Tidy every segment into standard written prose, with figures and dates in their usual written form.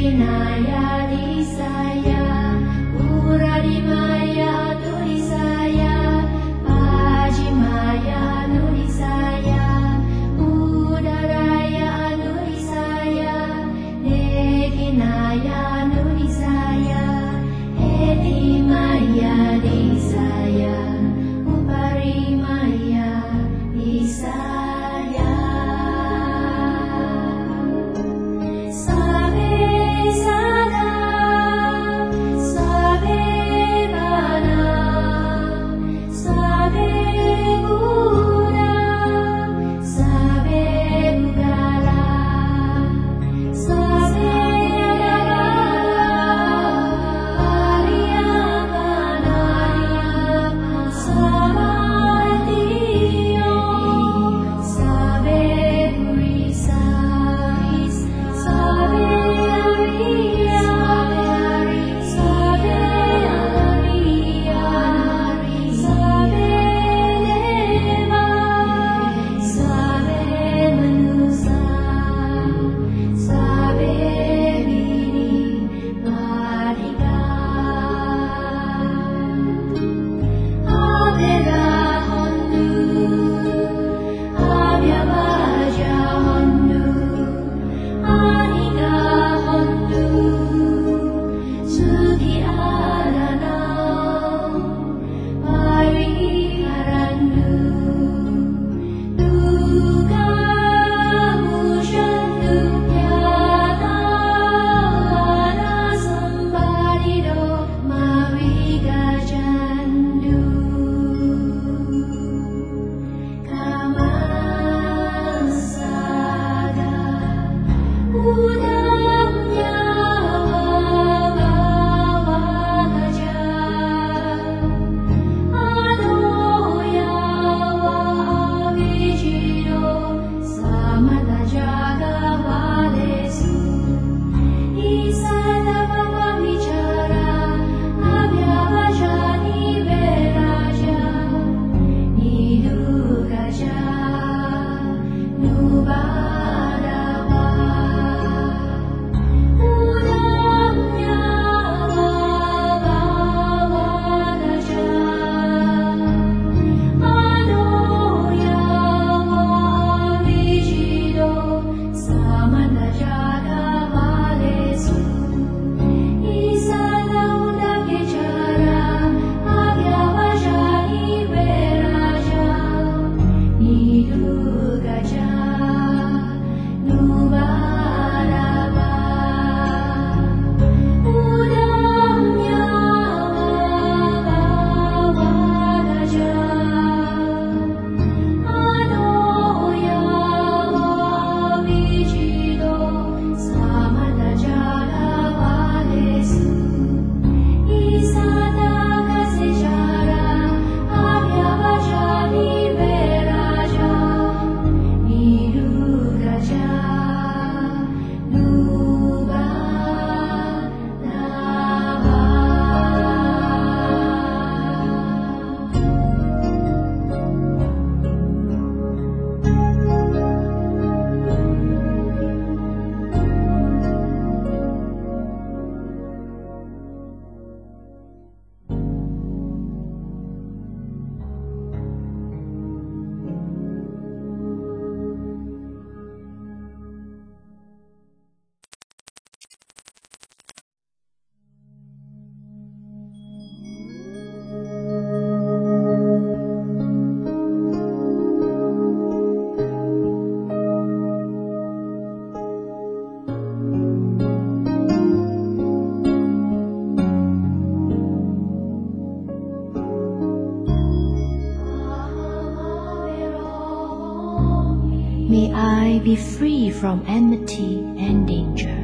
May I be free from enmity and danger.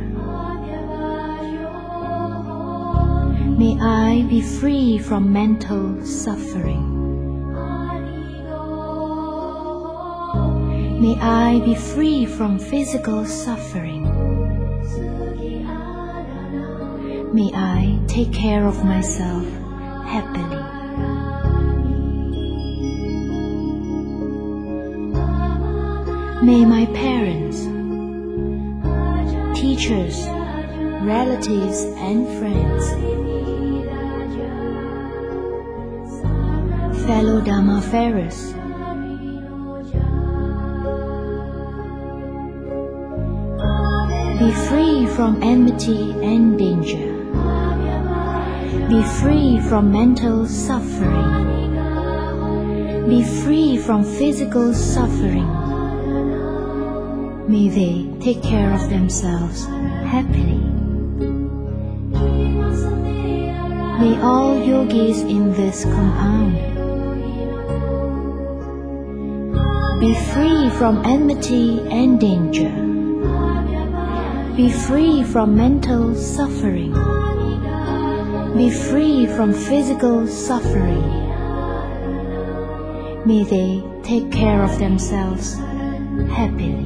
May I be free from mental suffering. May I be free from physical suffering. May I take care of myself happily. May my parents, teachers, relatives and friends, fellow Dharmafarers, be free from enmity and danger. Be free from mental suffering. Be free from physical suffering. May they take care of themselves happily. May all yogis in this compound be free from enmity and danger. Be free from mental suffering. Be free from physical suffering. May they take care of themselves happily.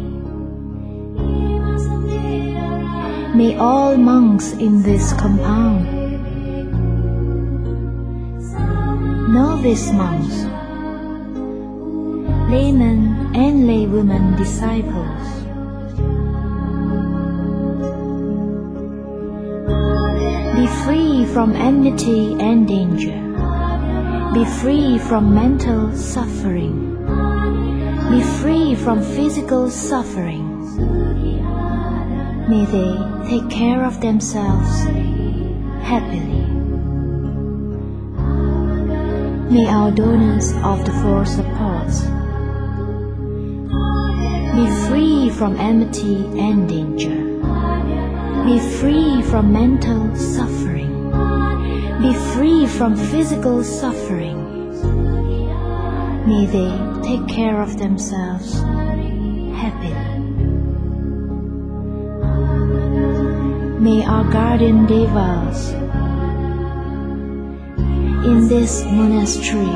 May all monks in this compound, novice monks, laymen and laywomen disciples, be free from enmity and danger. Be free from mental suffering. Be free from physical suffering. May they take care of themselves happily. May our donors of the four supports be free from enmity and danger. Be free from mental suffering. Be free from physical suffering. May they take care of themselves happily. May our guardian devas in this monastery,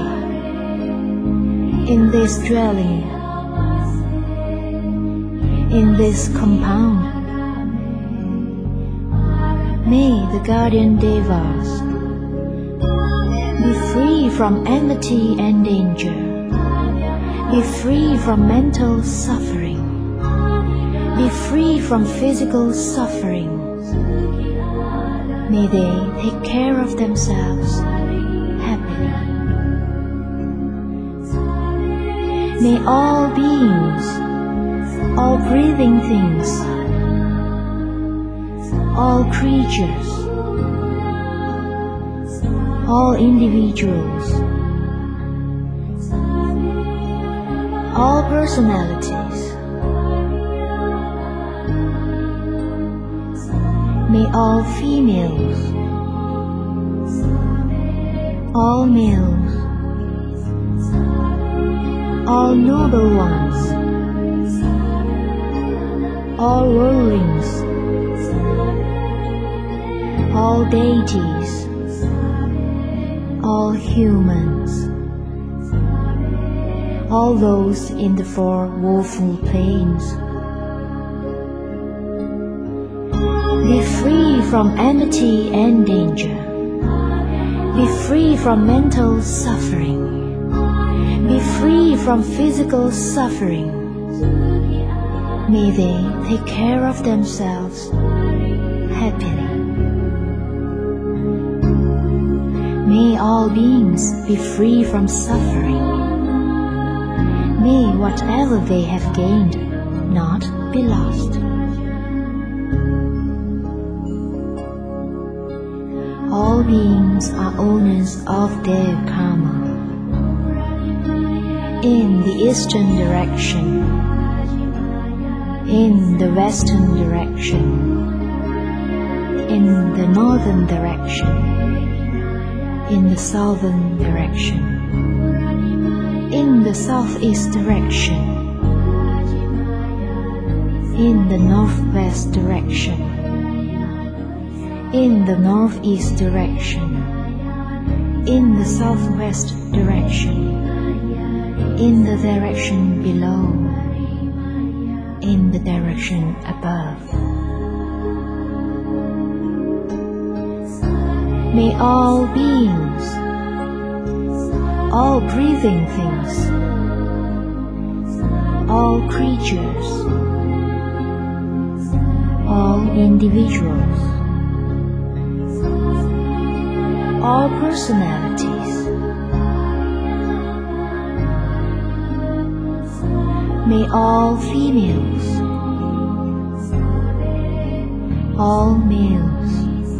in this dwelling, in this compound, may the guardian devas be free from enmity and danger. Be free from mental suffering. Be free from physical suffering. May they take care of themselves happily. May all beings, all breathing things, all creatures, all individuals, all personalities, may all females, all males, all noble ones, all worldlings, all deities, all humans, all those in the four woeful planes, be free from enmity and danger. Be free from mental suffering. Be free from physical suffering. May they take care of themselves happily. May all beings be free from suffering. May whatever they have gained not be lost. All beings are owners of their karma. In the eastern direction, in the western direction, in the northern direction, in the southern direction, in the southeast direction, in the northwest direction, in the northeast direction, in the southwest direction, in the direction below, in the direction above. May all beings, all breathing things, all creatures, all individuals, all personalities. May all females, all males,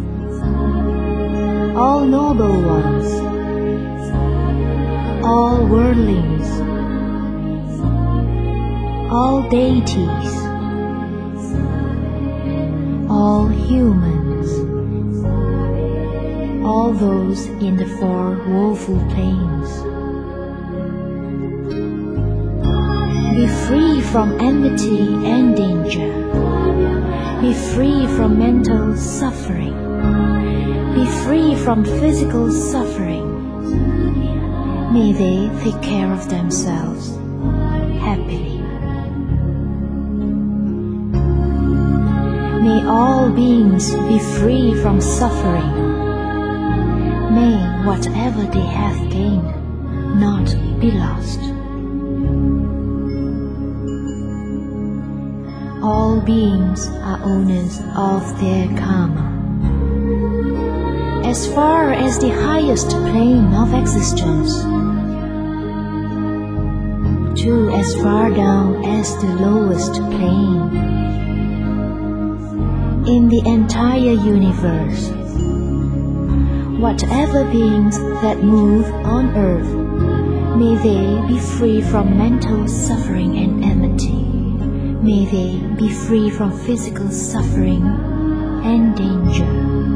all noble ones, all worldlings, all deities, all humans, all those in the four woeful planes, be free from enmity and danger. Be free from mental suffering. Be free from physical suffering. May they take care of themselves happily. May all beings be free from suffering. May whatever they have gained not be lost. All beings are owners of their karma. As far as the highest plane of existence, to as far down as the lowest plane, in the entire universe, whatever beings that move on earth, may they be free from mental suffering and enmity. May they be free from physical suffering and danger.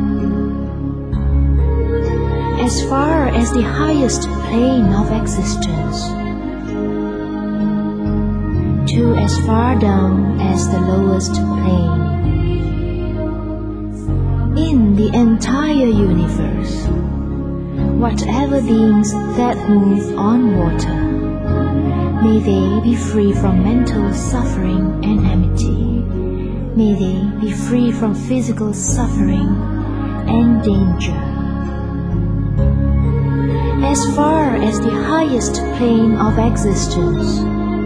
As far as the highest plane of existence, to as far down as the lowest plane, in the entire universe, whatever beings that move on water, may they be free from mental suffering and enmity. May they be free from physical suffering and danger. As far as the highest plane of existence,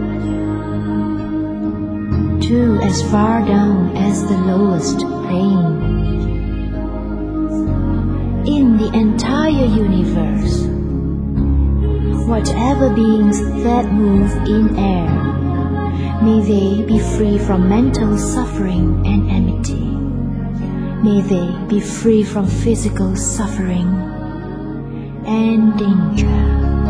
to as far down as the lowest plane, in the entire universe, whatever beings that move in air, may they be free from mental suffering and enmity. May they be free from physical suffering and danger.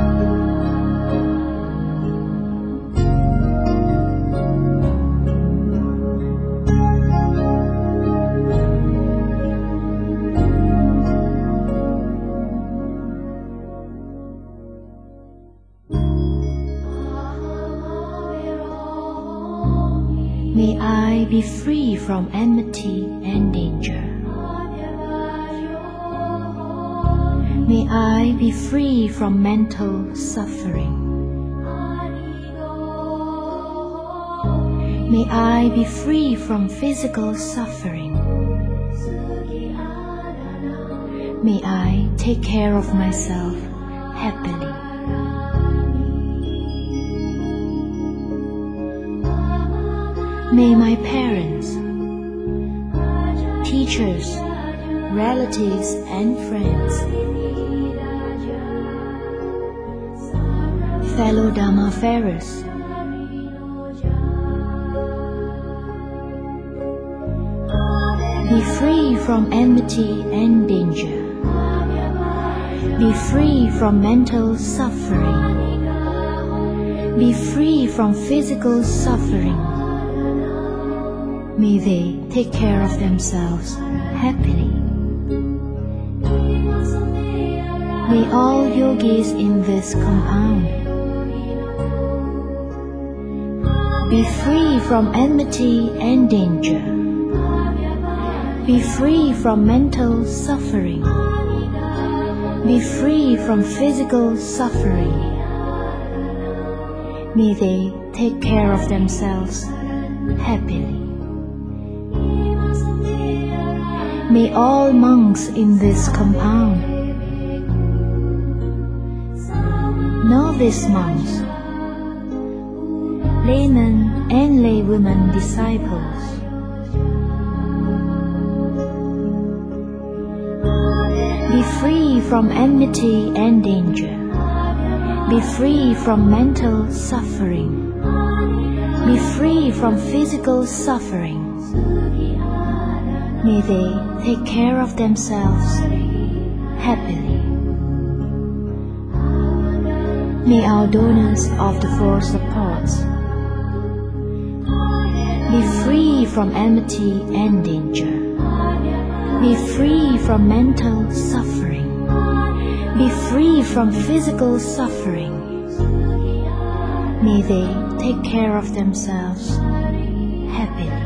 May I be free from enmity and danger. May I be free from mental suffering. May I be free from physical suffering. May I take care of myself happily. May my parents, teachers, relatives and friends, fellow Dhammafarers, be free from enmity and danger. Be free from mental suffering. Be free from physical suffering. May they take care of themselves happily. May all yogis in this compound be free from enmity and danger. Be free from mental suffering. Be free from physical suffering. May they take care of themselves happily. May all monks in this compound, novice monks, laymen and laywomen disciples, be Be free from enmity and danger. Be free from mental suffering. Be free from physical suffering. May they take care of themselves happily. May our donors of the four supports be free from enmity and danger. Be free from mental suffering. Be free from physical suffering. May they take care of themselves happily.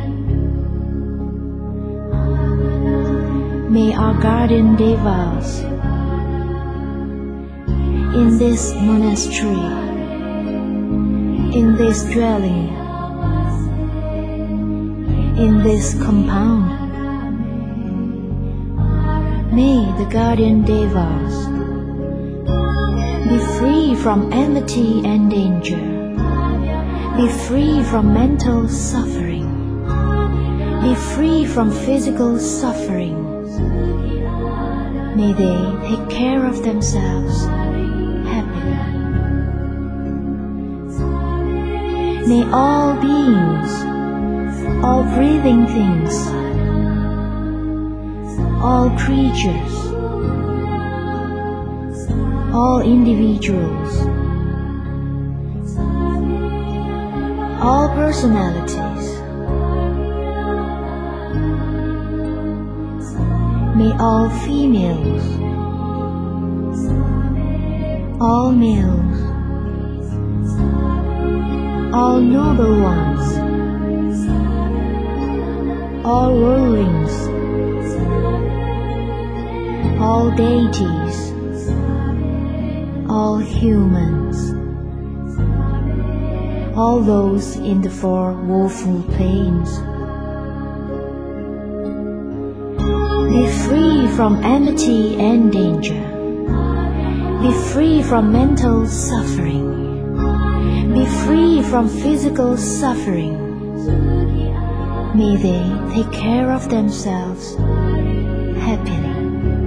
May our guardian devas in this monastery, in this dwelling, in this compound, may the guardian devas be free from enmity and danger. Be free from mental suffering. Be free from physical suffering. May they take care of themselves happily. May all beings, all breathing things, all creatures, all individuals, all personalities, may all females, all males, all noble ones, all worldlings, all deities, all humans, all those in the four woeful planes, be free from enmity and danger. Be free from mental suffering. Be free from physical suffering. May they take care of themselves happily.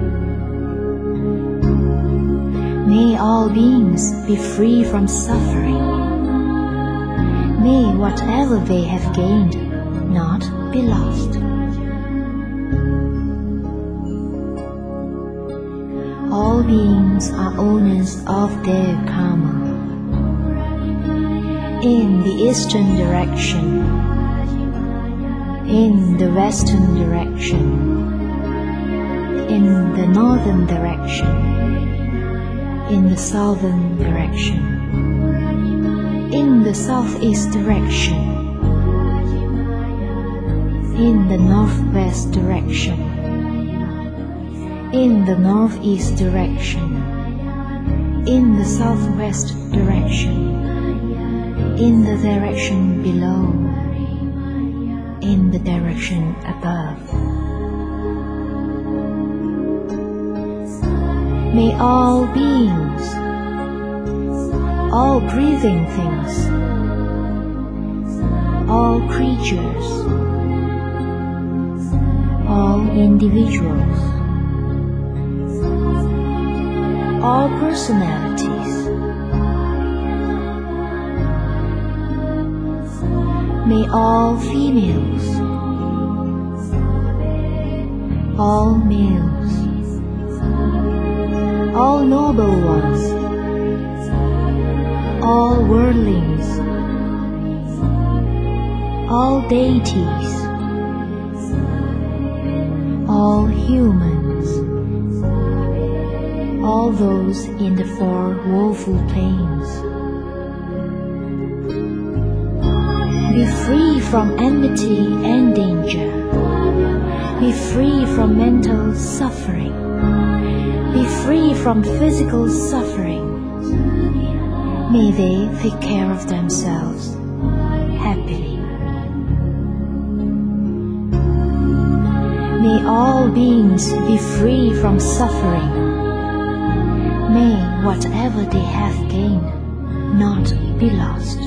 May all beings be free from suffering. May whatever they have gained not be lost. All beings are owners of their karma. In the eastern direction, in the western direction, in the northern direction, in the southern direction, in the southeast direction, in the northwest direction, in the northeast direction, in the southwest direction, in the direction below, in the direction above. May all beings, all breathing things, all creatures, all individuals, all personalities, may all females, all males, all noble ones, all worldlings, all deities, all humans, all those in the four woeful planes, be free from enmity and danger. Be free from mental suffering. Be free from physical suffering. May they take care of themselves happily. May all beings be free from suffering. May whatever they have gained not be lost.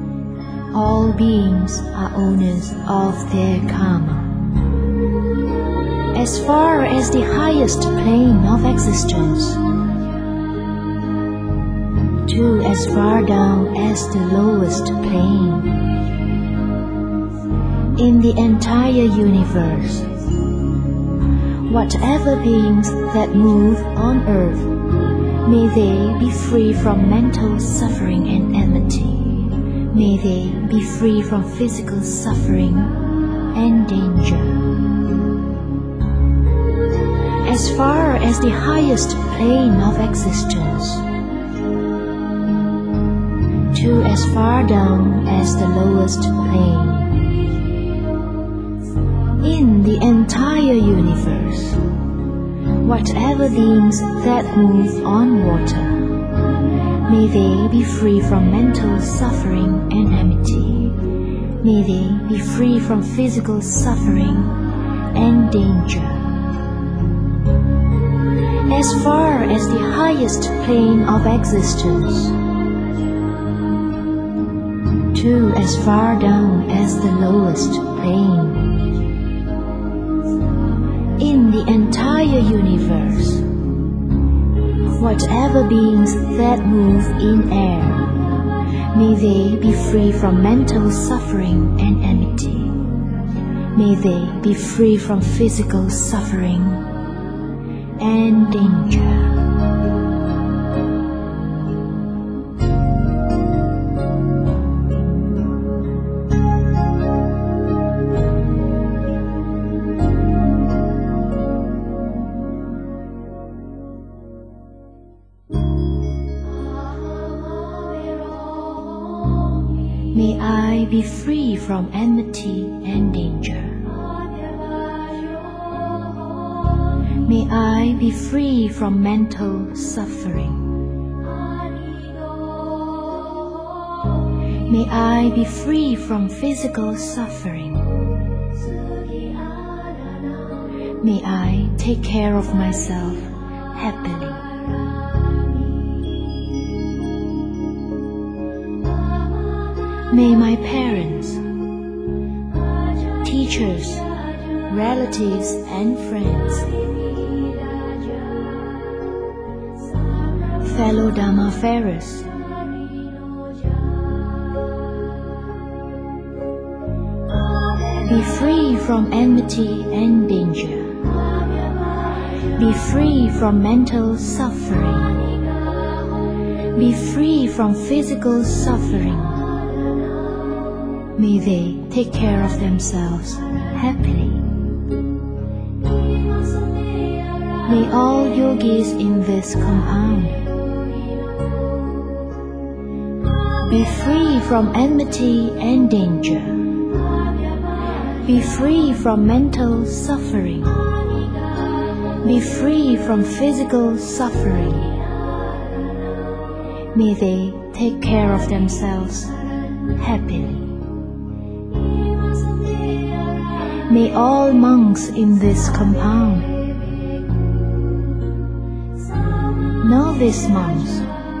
All beings are owners of their karma. as far as the highest plane of existence, to as far down as the lowest plane. In the entire universe, whatever beings that move on earth, may they be free from mental suffering and enmity. May they be free from physical suffering and danger. As far as the highest plane of existence, to as far down as the lowest plane. In the entire universe, whatever beings that move on water, may they be free from mental suffering and enmity. May they be free from physical suffering and danger. As far as the highest plane of existence, to as far down as the lowest plane. In the entire universe, whatever beings that move in air, may they be free from mental suffering and enmity. May they be free from physical suffering and danger. May I be free from enmity and danger. May I be free from mental suffering. May I be free from physical suffering. May I take care of myself happily. May my parents, teachers, relatives, and friends, fellow Dhammafarers, be free from enmity and danger. Be free from mental suffering. Be free from physical suffering. May they take care of themselves happily. May all yogis in this compound be free from enmity and danger. Be free from mental suffering. Be free from physical suffering. May they take care of themselves happily. May all monks in this compound, novice monks,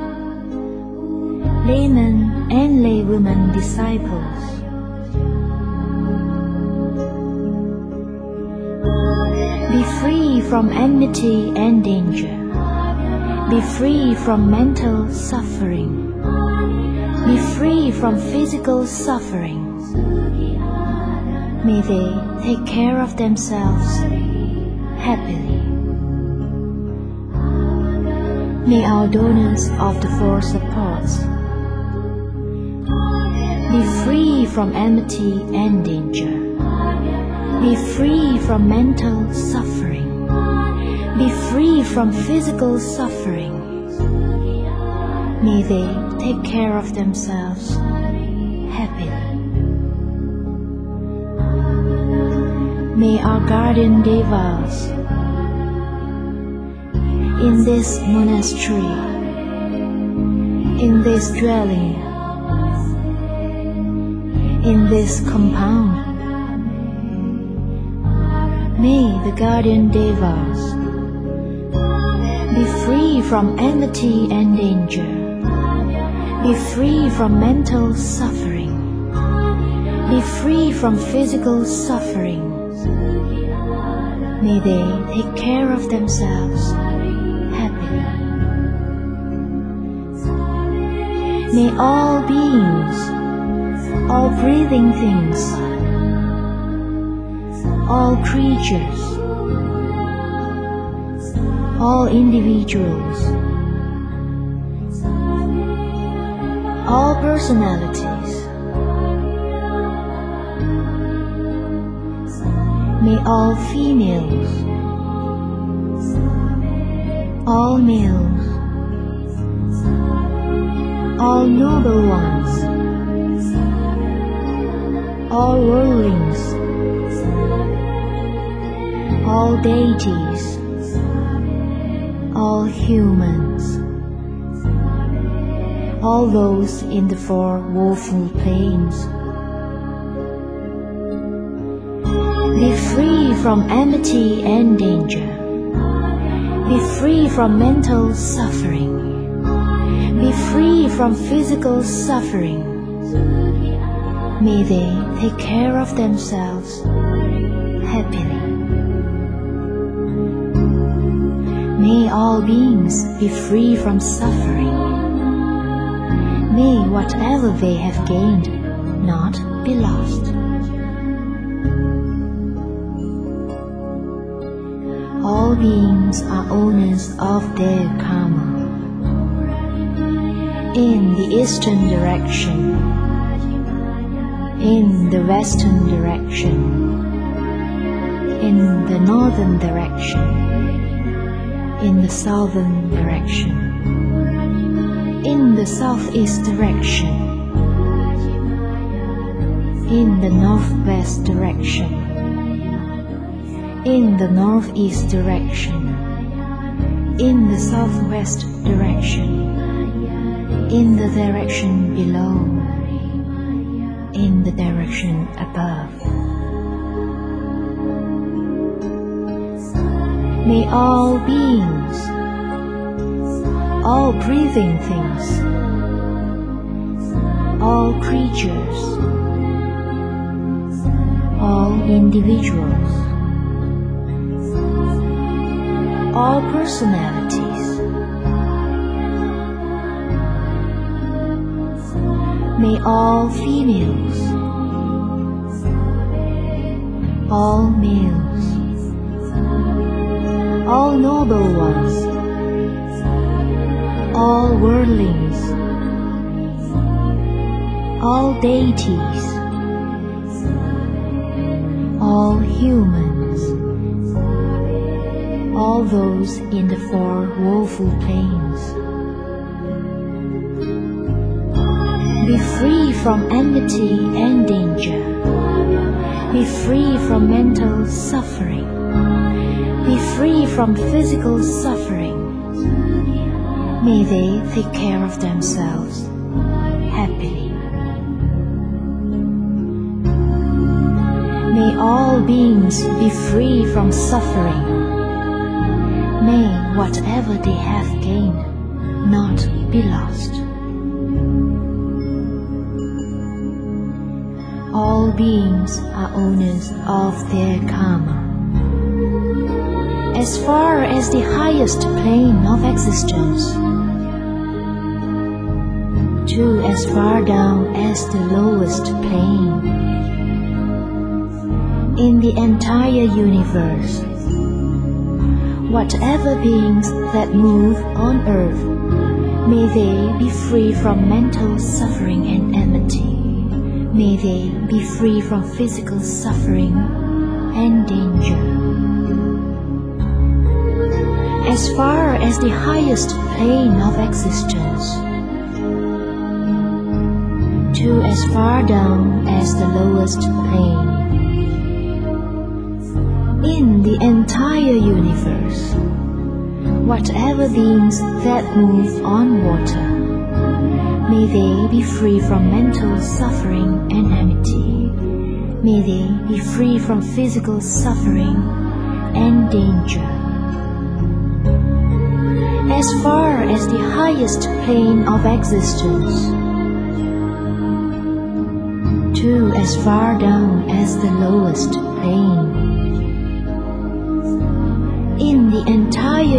laymen and laywomen disciples, be free from enmity and danger. Be free from mental suffering. Be free from physical suffering. May they take care of themselves happily. May our donors of the four supports be free from enmity and danger. Be free from mental suffering. Be free from physical suffering. May they take care of themselves happily. May our guardian devas in this monastery, in this dwelling, in this compound, may the guardian devas be free from enmity and danger. Be free from mental suffering. Be free from physical suffering. May they take care of themselves happily. May all beings, all breathing things, all creatures, all individuals, all personalities, may all females, all males, all noble ones, all worldlings, all deities, all humans, all those in the four woeful planes, be free from enmity and danger. Be free from mental suffering. Be free from physical suffering. May they take care of themselves happily. May all beings be free from suffering. May whatever they have gained not be lost. All beings are owners of their karma. In the eastern direction, in the western direction, in the northern direction, in the southern direction, in the southeast direction, in the northwest direction, in the northeast direction, in the southwest direction, in the direction below, in the direction above. May all beings, all breathing things, all creatures, all individuals, all personalities, may all females, all males, all noble ones, all worldlings, all deities, all humans, all those in the four woeful planes, be free from enmity and danger. Be free from mental suffering. Be free from physical suffering. May they take care of themselves happily. May all beings be free from suffering. May whatever they have gained not be lost. All beings are owners of their karma. As far as the highest plane of existence, to as far down as the lowest plane, in the entire universe, whatever beings that move on earth, may they be free from mental suffering and enmity. May they be free from physical suffering and danger. As far as the highest plane of existence, to as far down as the lowest plane, in the entire universe, whatever beings that move on water, may they be free from mental suffering and enmity. May they be free from physical suffering and danger. As far as the highest plane of existence, to as far down as the lowest plane,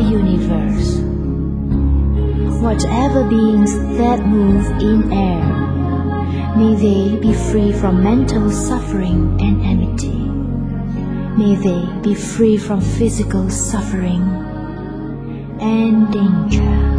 universe. Whatever beings that move in air, may they be free from mental suffering and enmity. May they be free from physical suffering and danger.